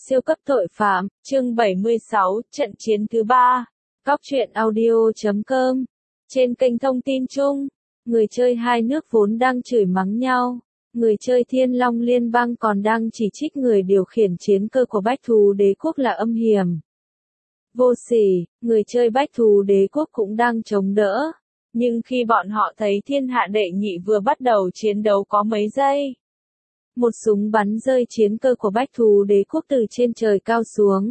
Siêu cấp tội phạm, chương 76, trận chiến thứ 3. Cóc truyện audio.com. Trên kênh thông tin chung, người chơi hai nước vốn đang chửi mắng nhau. Người chơi Thiên Long Liên bang còn đang chỉ trích người điều khiển chiến cơ của Bách Thú Đế Quốc là âm hiểm, vô sỉ. Người chơi Bách Thú Đế Quốc cũng đang chống đỡ. Nhưng khi bọn họ thấy Thiên Hạ Đệ Nhị vừa bắt đầu chiến đấu có mấy giây, một súng bắn rơi chiến cơ của Bách Thú Đế Quốc từ trên trời cao xuống.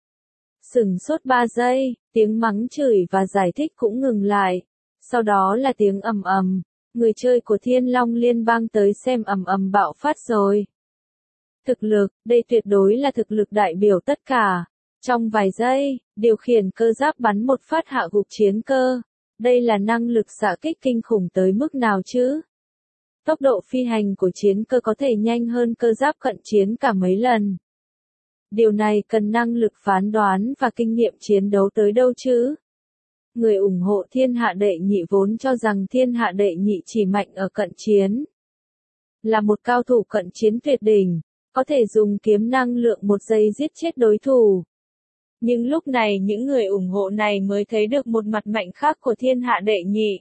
Sửng sốt 3 giây, tiếng mắng chửi và giải thích cũng ngừng lại. Sau đó là tiếng ầm ầm. Người chơi của Thiên Long Liên bang tới xem ầm ầm bạo phát rồi. Thực lực, đây tuyệt đối là thực lực đại biểu tất cả. Trong vài giây, điều khiển cơ giáp bắn một phát hạ gục chiến cơ. Đây là năng lực xạ kích kinh khủng tới mức nào chứ? Tốc độ phi hành của chiến cơ có thể nhanh hơn cơ giáp cận chiến cả mấy lần. Điều này cần năng lực phán đoán và kinh nghiệm chiến đấu tới đâu chứ? Người ủng hộ Thiên Hạ Đệ Nhị vốn cho rằng Thiên Hạ Đệ Nhị chỉ mạnh ở cận chiến. Là một cao thủ cận chiến tuyệt đỉnh, có thể dùng kiếm năng lượng một giây giết chết đối thủ. Nhưng lúc này những người ủng hộ này mới thấy được một mặt mạnh khác của Thiên Hạ Đệ Nhị.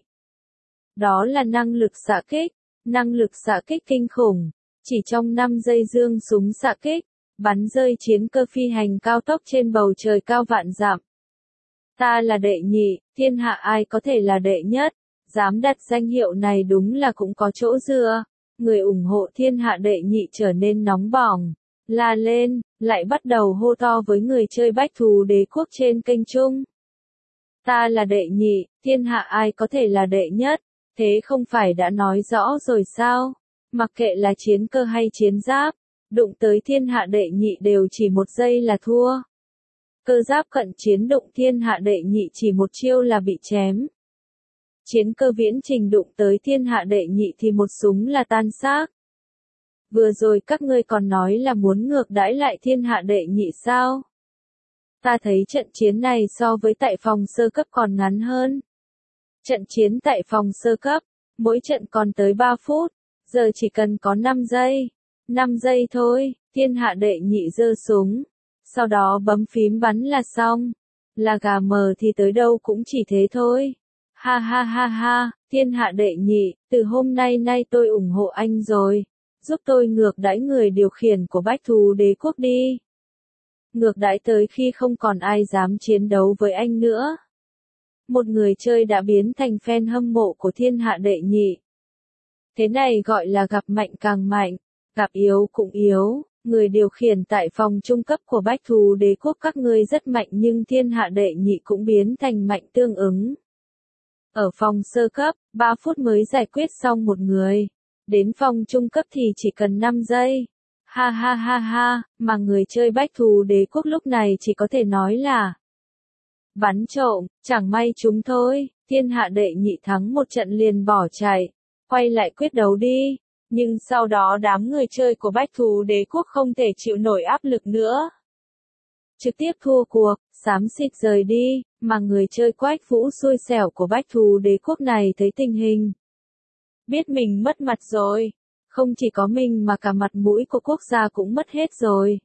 Đó là năng lực xạ kích. Năng lực xạ kích kinh khủng, chỉ trong 5 giây giương súng xạ kích, bắn rơi chiến cơ phi hành cao tốc trên bầu trời cao vạn dặm. Ta là đệ nhị, thiên hạ ai có thể là đệ nhất, dám đặt danh hiệu này đúng là cũng có chỗ dựa. Người ủng hộ Thiên Hạ Đệ Nhị trở nên nóng bỏng, la lên, lại bắt đầu hô to với người chơi Bách Thú Đế Quốc trên kênh chung. Ta là đệ nhị, thiên hạ ai có thể là đệ nhất. Thế không phải đã nói rõ rồi sao? Mặc kệ là chiến cơ hay chiến giáp, đụng tới Thiên Hạ Đệ Nhị đều chỉ một giây là thua. Cơ giáp cận chiến đụng Thiên Hạ Đệ Nhị chỉ một chiêu là bị chém. Chiến cơ viễn trình đụng tới Thiên Hạ Đệ Nhị thì một súng là tan xác. Vừa rồi các ngươi còn nói là muốn ngược đãi lại Thiên Hạ Đệ Nhị sao? Ta thấy trận chiến này so với tại phòng sơ cấp còn ngắn hơn. Trận chiến tại phòng sơ cấp, mỗi trận còn tới 3 phút, giờ chỉ cần có 5 giây. 5 giây thôi, Thiên Hạ Đệ Nhị giơ súng, sau đó bấm phím bắn là xong. Là gà mờ thì tới đâu cũng chỉ thế thôi. Ha ha ha ha, Thiên Hạ Đệ Nhị, từ hôm nay tôi ủng hộ anh rồi. Giúp tôi ngược đãi người điều khiển của Bách Thú Đế Quốc đi. Ngược đãi tới khi không còn ai dám chiến đấu với anh nữa. Một người chơi đã biến thành fan hâm mộ của Thiên Hạ Đệ Nhị. Thế này gọi là gặp mạnh càng mạnh, gặp yếu cũng yếu. Người điều khiển tại phòng trung cấp của Bách Thú Đế Quốc các ngươi rất mạnh nhưng Thiên Hạ Đệ Nhị cũng biến thành mạnh tương ứng. Ở phòng sơ cấp, 3 phút mới giải quyết xong một người. Đến phòng trung cấp thì chỉ cần 5 giây. Ha ha ha ha, mà người chơi Bách Thú Đế Quốc lúc này chỉ có thể nói là bắn trộm, chẳng may chúng thôi. Thiên Hạ Đệ Nhị thắng một trận liền bỏ chạy, quay lại quyết đấu đi. Nhưng sau đó đám người chơi của Bách Thú Đế Quốc không thể chịu nổi áp lực nữa, trực tiếp thua cuộc, xám xịt rời đi. Mà người chơi Quách Vũ xui xẻo của Bách Thú Đế Quốc này thấy tình hình, biết mình mất mặt rồi. Không chỉ có mình mà cả mặt mũi của quốc gia cũng mất hết rồi.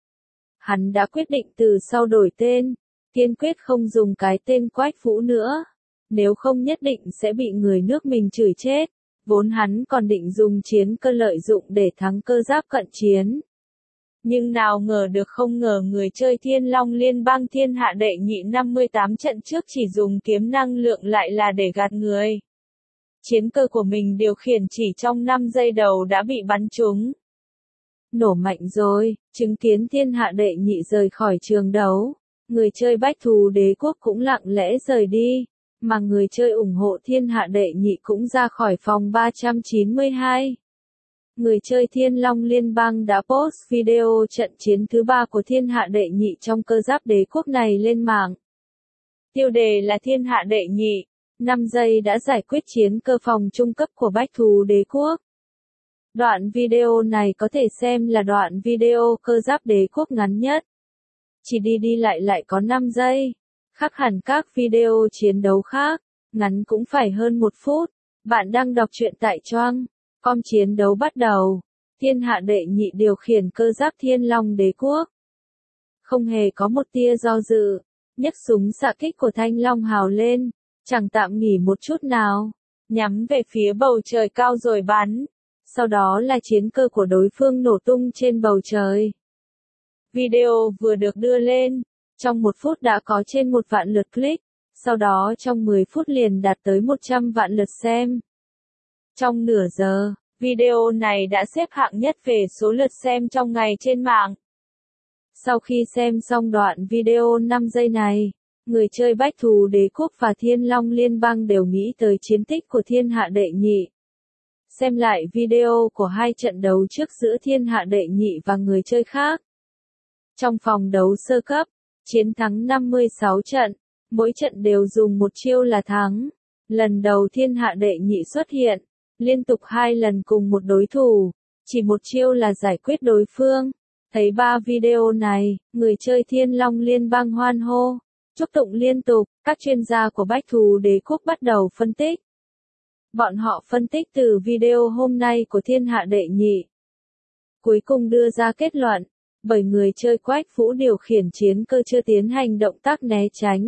Hắn đã quyết định từ sau đổi tên, kiên quyết không dùng cái tên Quách Vũ nữa. Nếu không nhất định sẽ bị người nước mình chửi chết. Vốn hắn còn định dùng chiến cơ lợi dụng để thắng cơ giáp cận chiến. Nhưng nào ngờ được không ngờ người chơi Thiên Long Liên bang Thiên Hạ Đệ Nhị 58 trận trước chỉ dùng kiếm năng lượng lại là để gạt người. Chiến cơ của mình điều khiển chỉ trong 5 giây đầu đã bị bắn trúng. Nổ mạnh rồi, chứng kiến Thiên Hạ Đệ Nhị rời khỏi trường đấu. Người chơi Bách Thú Đế Quốc cũng lặng lẽ rời đi. Mà người chơi ủng hộ Thiên Hạ Đệ Nhị cũng ra khỏi phòng 392. Người chơi Thiên Long Liên bang đã post video trận chiến thứ 3 của Thiên Hạ Đệ Nhị trong cơ giáp đế quốc này lên mạng. Tiêu đề là Thiên Hạ Đệ Nhị, 5 giây đã giải quyết chiến cơ phòng trung cấp của Bách Thú Đế Quốc. Đoạn video này có thể xem là đoạn video cơ giáp đế quốc ngắn nhất. Chỉ đi lại có 5 giây. Khác hẳn các video chiến đấu khác, ngắn cũng phải hơn 1 phút. Bạn đang đọc truyện tại Choang.com. Chiến đấu bắt đầu. Thiên Hạ Đệ Nhị điều khiển cơ giáp Thiên Long Đế Quốc. Không hề có một tia do dự, nhấc súng xạ kích của Thanh Long Hào lên, chẳng tạm nghỉ một chút nào, nhắm về phía bầu trời cao rồi bắn. Sau đó là chiến cơ của đối phương nổ tung trên bầu trời. Video vừa được đưa lên, trong 1 phút đã có trên 1 vạn lượt click, sau đó trong 10 phút liền đạt tới 100 vạn lượt xem. Trong nửa giờ, video này đã xếp hạng nhất về số lượt xem trong ngày trên mạng. Sau khi xem xong đoạn video 5 giây này, người chơi Bách Thù Đế Quốc và Thiên Long Liên bang đều nghĩ tới chiến tích của Thiên Hạ Đệ Nhị. Xem lại video của 2 trận đấu trước giữa Thiên Hạ Đệ Nhị và người chơi khác. Trong vòng đấu sơ cấp, chiến thắng 56 trận, mỗi trận đều dùng một chiêu là thắng. Lần đầu Thiên Hạ Đệ Nhị xuất hiện, liên tục 2 lần cùng một đối thủ, chỉ một chiêu là giải quyết đối phương. Thấy 3 video này, người chơi Thiên Long Liên bang hoan hô, chúc tụng liên tục, các chuyên gia của Bách Thù Đế Quốc bắt đầu phân tích. Bọn họ phân tích từ video hôm nay của Thiên Hạ Đệ Nhị. Cuối cùng đưa ra kết luận, bởi người chơi Quách Vũ điều khiển chiến cơ chưa tiến hành động tác né tránh.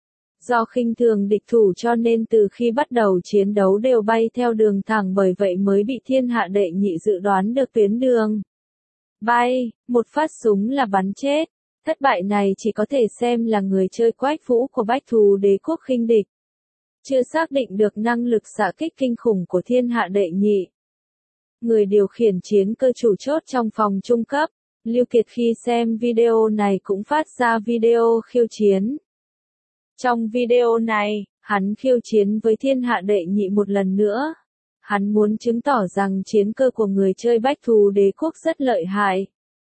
Do khinh thường địch thủ cho nên từ khi bắt đầu chiến đấu đều bay theo đường thẳng, bởi vậy mới bị Thiên Hạ Đệ Nhị dự đoán được tuyến đường bay, một phát súng là bắn chết. Thất bại này chỉ có thể xem là người chơi Quách Vũ của Bách Thù Đế Quốc khinh địch. Chưa xác định được năng lực xạ kích kinh khủng của Thiên Hạ Đệ Nhị. Người điều khiển chiến cơ chủ chốt trong phòng trung cấp, Lưu Kiệt khi xem video này cũng phát ra video khiêu chiến. Trong video này, hắn khiêu chiến với Thiên Hạ Đệ Nhị một lần nữa. Hắn muốn chứng tỏ rằng chiến cơ của người chơi Bách Thù Đế Quốc rất lợi hại.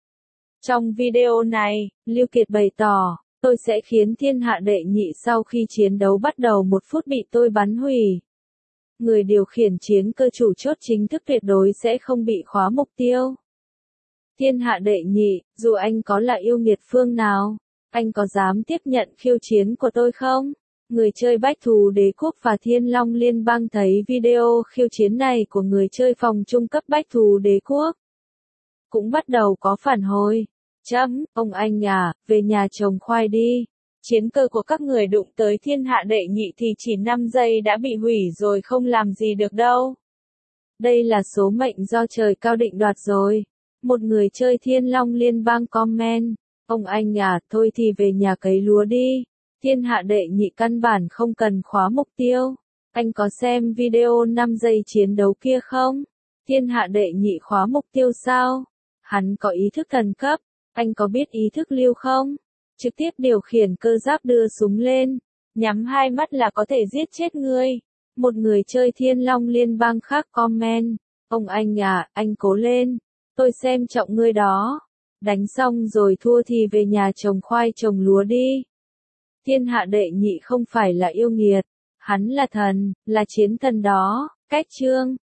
Trong video này, Lưu Kiệt bày tỏ, tôi sẽ khiến Thiên Hạ Đệ Nhị sau khi chiến đấu bắt đầu 1 phút bị tôi bắn hủy. Người điều khiển chiến cơ chủ chốt chính thức tuyệt đối sẽ không bị khóa mục tiêu. Thiên Hạ Đệ Nhị, dù anh có là yêu nghiệt phương nào, anh có dám tiếp nhận khiêu chiến của tôi không? Người chơi Bách Thù Đế Quốc và Thiên Long Liên bang thấy video khiêu chiến này của người chơi phòng trung cấp Bách Thù Đế Quốc, cũng bắt đầu có phản hồi. Ông anh à, về nhà trồng khoai đi. Chiến cơ của các người đụng tới Thiên Hạ Đệ Nhị thì chỉ 5 giây đã bị hủy rồi, không làm gì được đâu. Đây là số mệnh do trời cao định đoạt rồi. Một người chơi Thiên Long Liên bang comment, ông anh à, thôi thì về nhà cấy lúa đi. Thiên Hạ Đệ Nhị căn bản không cần khóa mục tiêu. Anh có xem video 5 giây chiến đấu kia không? Thiên Hạ Đệ Nhị khóa mục tiêu sao? Hắn có ý thức thần cấp. Anh có biết ý thức lưu không? Trực tiếp điều khiển cơ giáp đưa súng lên, nhắm 2 mắt là có thể giết chết ngươi. Một người chơi Thiên Long Liên bang khác comment, ông anh à, anh cố lên, tôi xem trọng ngươi đó. Đánh xong rồi thua thì về nhà trồng khoai trồng lúa đi. Thiên Hạ Đệ Nhị không phải là yêu nghiệt, hắn là thần, là chiến thần đó. Cách chương